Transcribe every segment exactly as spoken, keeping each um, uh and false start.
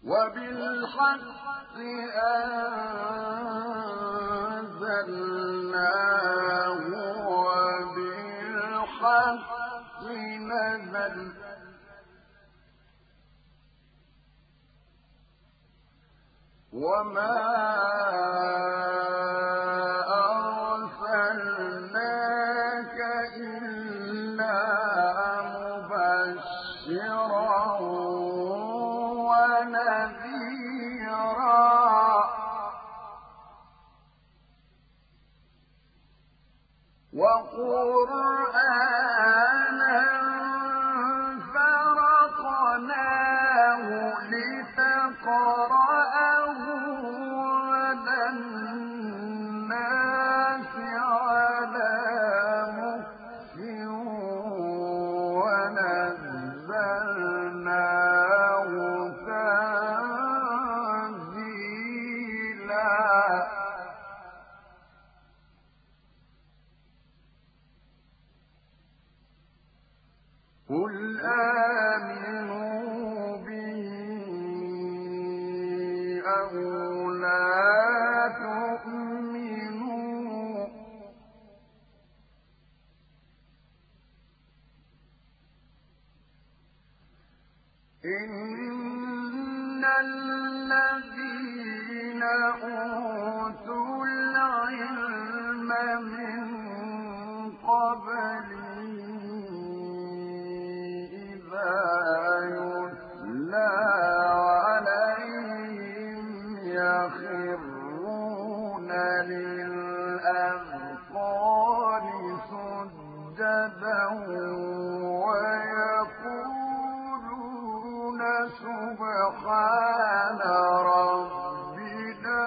وبالحق أنزلناه وبالحق نزل وما أرسلناك إلا مبشرا ونذيرا وقرآنا فرقناه لتقرأه على الناس على مكث ونزلناه تنزيلا قل آمنوا به أو لا تؤمنوا إن الذين أوتوا العلم من قبله يتلى عليهم يخرون للأذقان سجدا ويقولون سبحان ربنا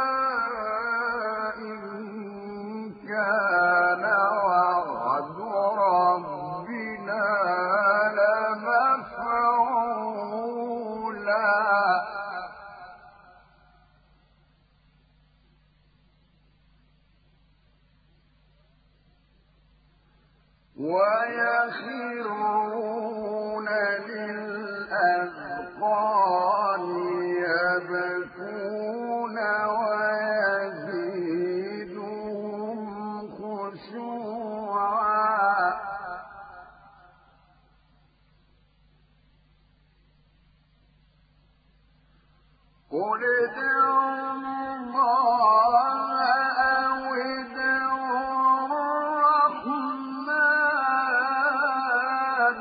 إن كان وعد ربنا لمفعولا ويخرون للأذقان يبكون ويزيدهم خشوعا قل ادعوا الله أو ادعوا الرحمن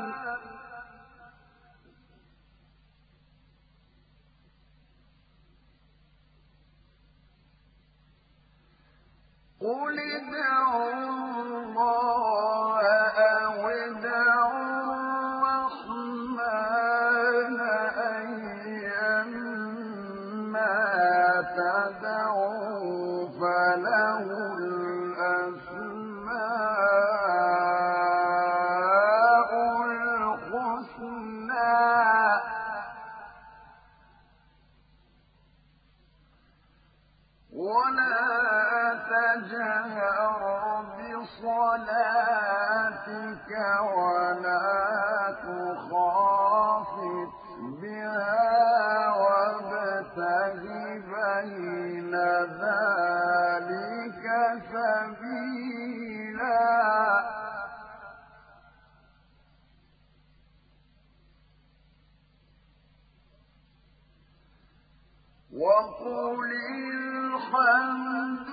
قل ادعوا الله أو ادعوا الرحمن أيما تدعوا فله الأسماء الحسنى ولا تجهر بصلاتك ولا تخافت بها وابتغ بين ذلك سبيلا وقل الحمد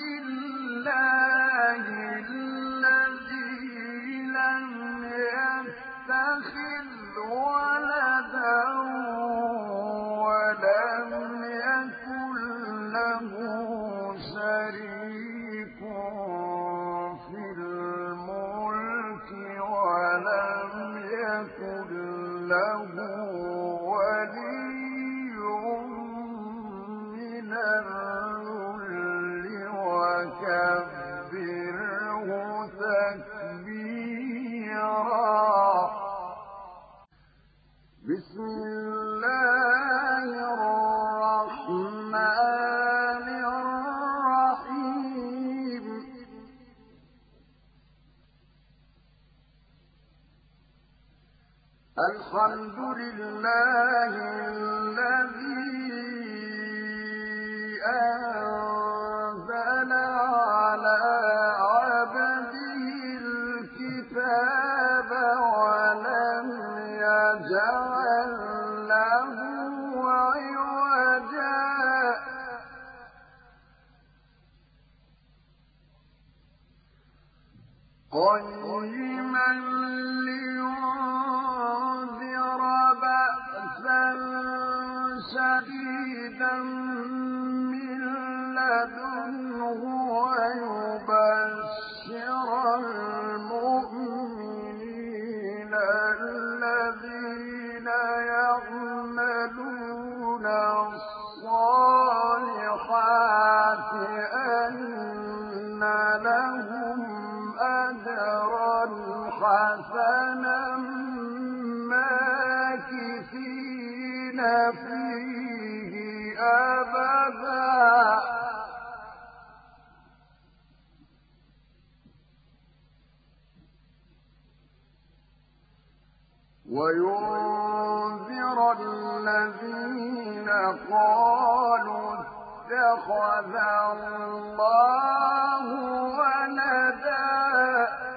لله الذي لم يتخذ ولدا ولم يكن له شريك في الملك ولم يكن له ولي من الذل وكبره تكبيرا بسم الله الرحمن الرحيم الحمد لله الذي بأسا شديدا من لدنه ويبشر المؤمنين الذين يعملون الصالحات أن لهم أجرا حسنا ماكثين فيه أبدا وينذر الذين قالوا اتخذ الله ولدا